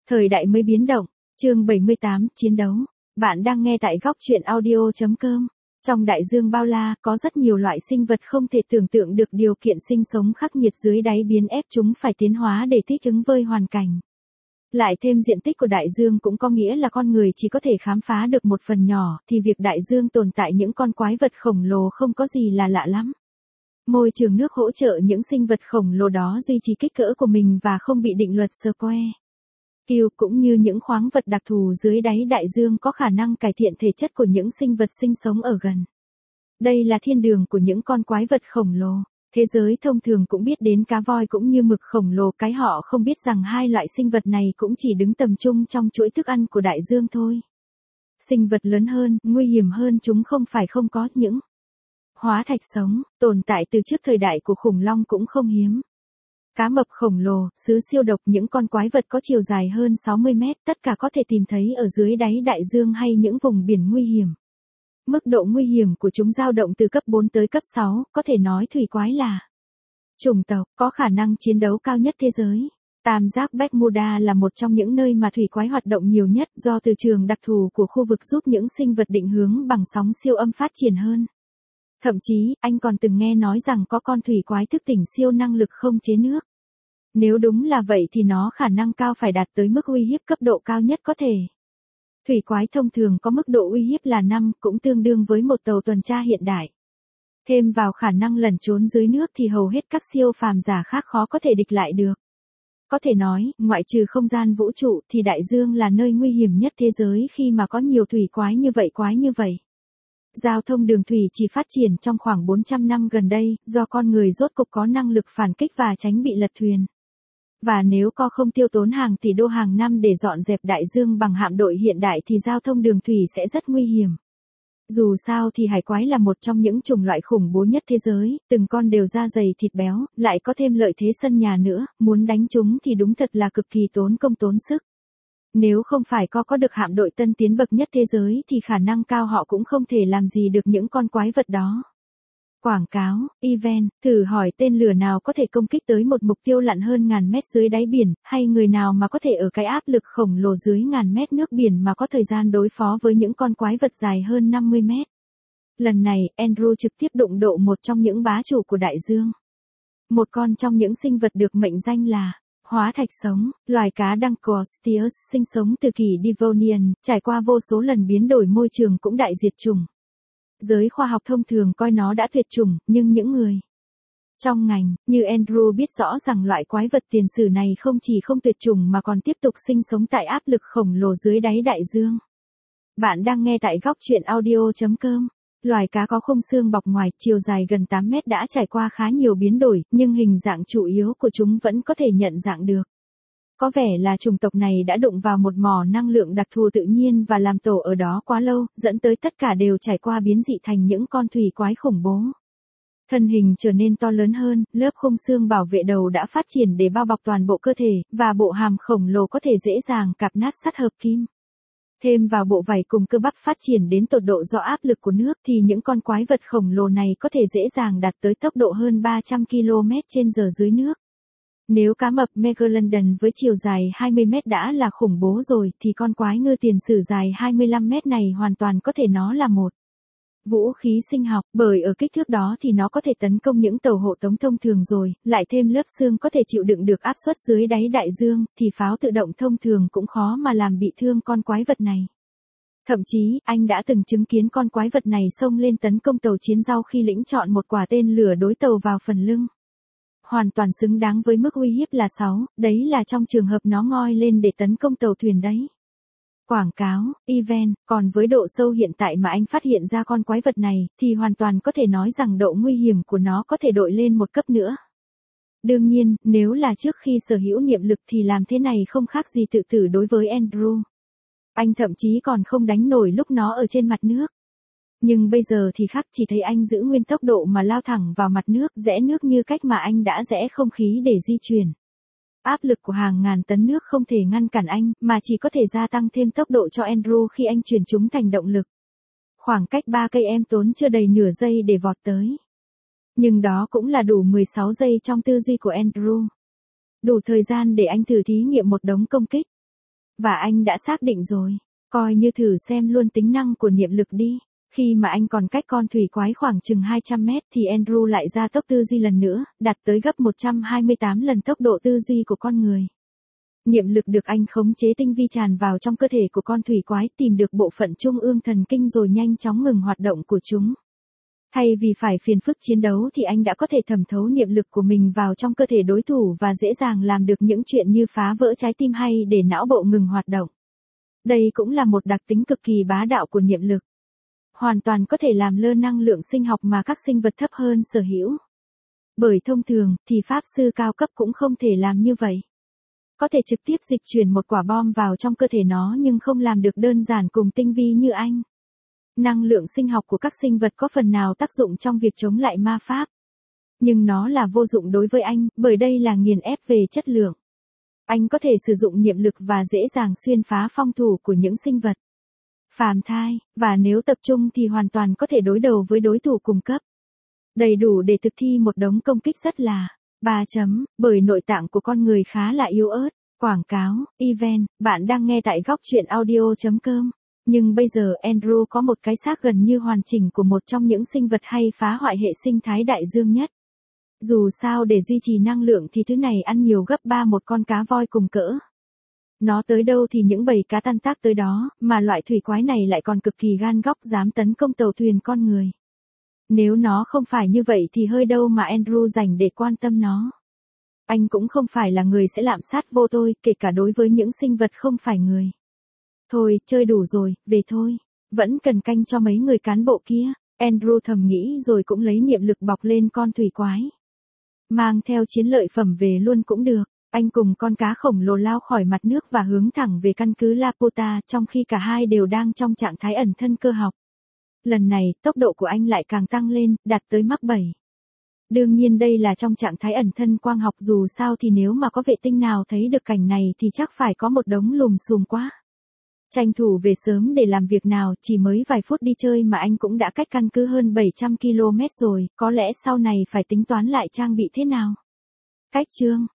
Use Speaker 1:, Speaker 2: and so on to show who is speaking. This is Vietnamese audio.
Speaker 1: Thời đại mới biến động, chương 78, chiến đấu. Bạn đang nghe tại góc truyện audio.com. Trong đại dương bao la, có rất nhiều loại sinh vật không thể tưởng tượng được điều kiện sinh sống khắc nghiệt dưới đáy biến ép chúng phải tiến hóa để thích ứng với hoàn cảnh. Lại thêm diện tích của đại dương cũng có nghĩa là con người chỉ có thể khám phá được một phần nhỏ, thì việc đại dương tồn tại những con quái vật khổng lồ không có gì là lạ lắm. Môi trường nước hỗ trợ những sinh vật khổng lồ đó duy trì kích cỡ của mình và không bị định luật square. Kiều cũng như những khoáng vật đặc thù dưới đáy đại dương có khả năng cải thiện thể chất của những sinh vật sinh sống ở gần. Đây là thiên đường của những con quái vật khổng lồ. Thế giới thông thường cũng biết đến cá voi cũng như mực khổng lồ, cái họ không biết rằng hai loại sinh vật này cũng chỉ đứng tầm trung trong chuỗi thức ăn của đại dương thôi. Sinh vật lớn hơn, nguy hiểm hơn chúng không phải không có, những hóa thạch sống, tồn tại từ trước thời đại của khủng long cũng không hiếm. Cá mập khổng lồ, sứ siêu độc, những con quái vật có chiều dài hơn 60 mét, tất cả có thể tìm thấy ở dưới đáy đại dương hay những vùng biển nguy hiểm. Mức độ nguy hiểm của chúng dao động từ cấp 4 tới cấp 6, có thể nói thủy quái là chủng tộc có khả năng chiến đấu cao nhất thế giới. Tam giác Bermuda là một trong những nơi mà thủy quái hoạt động nhiều nhất do từ trường đặc thù của khu vực giúp những sinh vật định hướng bằng sóng siêu âm phát triển hơn. Thậm chí, anh còn từng nghe nói rằng có con thủy quái thức tỉnh siêu năng lực không chế nước. Nếu đúng là vậy thì nó khả năng cao phải đạt tới mức uy hiếp cấp độ cao nhất có thể. Thủy quái thông thường có mức độ uy hiếp là 5, cũng tương đương với một tàu tuần tra hiện đại. Thêm vào khả năng lẩn trốn dưới nước thì hầu hết các siêu phàm giả khác khó có thể địch lại được. Có thể nói, ngoại trừ không gian vũ trụ thì đại dương là nơi nguy hiểm nhất thế giới khi mà có nhiều thủy quái như vậy. Giao thông đường thủy chỉ phát triển trong khoảng 400 năm gần đây, do con người rốt cục có năng lực phản kích và tránh bị lật thuyền. Và nếu co không tiêu tốn hàng tỷ đô hàng năm để dọn dẹp đại dương bằng hạm đội hiện đại thì giao thông đường thủy sẽ rất nguy hiểm. Dù sao thì hải quái là một trong những chủng loại khủng bố nhất thế giới, từng con đều da dày thịt béo, lại có thêm lợi thế sân nhà nữa, muốn đánh chúng thì đúng thật là cực kỳ tốn công tốn sức. Nếu không phải có được hạm đội tân tiến bậc nhất thế giới thì khả năng cao họ cũng không thể làm gì được những con quái vật đó. Quảng cáo, event, thử hỏi tên lửa nào có thể công kích tới một mục tiêu lặn hơn ngàn mét dưới đáy biển, hay người nào mà có thể ở cái áp lực khổng lồ dưới ngàn mét nước biển mà có thời gian đối phó với những con quái vật dài hơn 50 mét. Lần này, Andrew trực tiếp đụng độ một trong những bá chủ của đại dương. Một con trong những sinh vật được mệnh danh là hóa thạch sống, loài cá Dancosteus sinh sống từ kỳ Devonian, trải qua vô số lần biến đổi môi trường cũng đại diệt chủng. Giới khoa học thông thường coi nó đã tuyệt chủng, nhưng những người trong ngành, như Andrew biết rõ rằng loại quái vật tiền sử này không chỉ không tuyệt chủng mà còn tiếp tục sinh sống tại áp lực khổng lồ dưới đáy đại dương. Bạn đang nghe tại góc truyện audio.com. Loài cá có khung xương bọc ngoài, chiều dài gần 8 mét đã trải qua khá nhiều biến đổi, nhưng hình dạng chủ yếu của chúng vẫn có thể nhận dạng được. Có vẻ là chủng tộc này đã đụng vào một mỏ năng lượng đặc thù tự nhiên và làm tổ ở đó quá lâu, dẫn tới tất cả đều trải qua biến dị thành những con thủy quái khủng bố. Thân hình trở nên to lớn hơn, lớp khung xương bảo vệ đầu đã phát triển để bao bọc toàn bộ cơ thể, và bộ hàm khổng lồ có thể dễ dàng cạp nát sắt hợp kim. Thêm vào bộ vảy cùng cơ bắp phát triển đến tột độ do áp lực của nước thì những con quái vật khổng lồ này có thể dễ dàng đạt tới tốc độ hơn 300 km/h dưới nước. Nếu cá mập Megalodon với chiều dài 20 mét đã là khủng bố rồi thì con quái ngư tiền sử dài 25 mét này hoàn toàn có thể nó là một vũ khí sinh học, bởi ở kích thước đó thì nó có thể tấn công những tàu hộ tống thông thường rồi, lại thêm lớp xương có thể chịu đựng được áp suất dưới đáy đại dương, thì pháo tự động thông thường cũng khó mà làm bị thương con quái vật này. Thậm chí, anh đã từng chứng kiến con quái vật này xông lên tấn công tàu chiến giao khi lĩnh chọn một quả tên lửa đối tàu vào phần lưng. Hoàn toàn xứng đáng với mức uy hiếp là 6, đấy là trong trường hợp nó ngoi lên để tấn công tàu thuyền đấy. Quảng cáo, event, còn với độ sâu hiện tại mà anh phát hiện ra con quái vật này, thì hoàn toàn có thể nói rằng độ nguy hiểm của nó có thể đội lên một cấp nữa. Đương nhiên, nếu là trước khi sở hữu niệm lực thì làm thế này không khác gì tự tử đối với Andrew. Anh thậm chí còn không đánh nổi lúc nó ở trên mặt nước. Nhưng bây giờ thì khác, chỉ thấy anh giữ nguyên tốc độ mà lao thẳng vào mặt nước, rẽ nước như cách mà anh đã rẽ không khí để di chuyển. Áp lực của hàng ngàn tấn nước không thể ngăn cản anh, mà chỉ có thể gia tăng thêm tốc độ cho Andrew khi anh chuyển chúng thành động lực. Khoảng cách 3 cây em tốn chưa đầy nửa giây để vọt tới. Nhưng đó cũng là đủ 16 giây trong tư duy của Andrew. Đủ thời gian để anh thử thí nghiệm một đống công kích. Và anh đã xác định rồi. Coi như thử xem luôn tính năng của niệm lực đi. Khi mà anh còn cách con thủy quái khoảng chừng 200 mét thì Andrew lại gia tốc tư duy lần nữa, đạt tới gấp 128 lần tốc độ tư duy của con người. Niệm lực được anh khống chế tinh vi tràn vào trong cơ thể của con thủy quái, tìm được bộ phận trung ương thần kinh rồi nhanh chóng ngừng hoạt động của chúng. Thay vì phải phiền phức chiến đấu thì anh đã có thể thẩm thấu niệm lực của mình vào trong cơ thể đối thủ và dễ dàng làm được những chuyện như phá vỡ trái tim hay để não bộ ngừng hoạt động. Đây cũng là một đặc tính cực kỳ bá đạo của niệm lực. Hoàn toàn có thể làm lơ năng lượng sinh học mà các sinh vật thấp hơn sở hữu. Bởi thông thường thì pháp sư cao cấp cũng không thể làm như vậy. Có thể trực tiếp dịch chuyển một quả bom vào trong cơ thể nó nhưng không làm được đơn giản cùng tinh vi như anh. Năng lượng sinh học của các sinh vật có phần nào tác dụng trong việc chống lại ma pháp. Nhưng nó là vô dụng đối với anh, bởi đây là nghiền ép về chất lượng. Anh có thể sử dụng niệm lực và dễ dàng xuyên phá phòng thủ của những sinh vật phàm thai, và nếu tập trung thì hoàn toàn có thể đối đầu với đối thủ cùng cấp. Đầy đủ để thực thi một đống công kích rất là 3 chấm, bởi nội tạng của con người khá là yếu ớt. Quảng cáo, event, bạn đang nghe tại góc truyện audio.com. Nhưng bây giờ Andrew có một cái xác gần như hoàn chỉnh của một trong những sinh vật hay phá hoại hệ sinh thái đại dương nhất. Dù sao để duy trì năng lượng thì thứ này ăn nhiều gấp 3 một con cá voi cùng cỡ. Nó tới đâu thì những bầy cá tan tác tới đó, mà loại thủy quái này lại còn cực kỳ gan góc dám tấn công tàu thuyền con người. Nếu nó không phải như vậy thì hơi đâu mà Andrew dành để quan tâm nó. Anh cũng không phải là người sẽ lạm sát vô tôi, kể cả đối với những sinh vật không phải người. Thôi, chơi đủ rồi, về thôi. Vẫn cần canh cho mấy người cán bộ kia. Andrew thầm nghĩ rồi cũng lấy niệm lực bọc lên con thủy quái. Mang theo chiến lợi phẩm về luôn cũng được. Anh cùng con cá khổng lồ lao khỏi mặt nước và hướng thẳng về căn cứ Lapota, trong khi cả hai đều đang trong trạng thái ẩn thân cơ học. Lần này, tốc độ của anh lại càng tăng lên, đạt tới Mach 7. Đương nhiên đây là trong trạng thái ẩn thân quang học, dù sao thì nếu mà có vệ tinh nào thấy được cảnh này thì chắc phải có một đống lùm xùm quá. Tranh thủ về sớm để làm việc nào, chỉ mới vài phút đi chơi mà anh cũng đã cách căn cứ hơn 700 km rồi, có lẽ sau này phải tính toán lại trang bị thế nào. Cách chương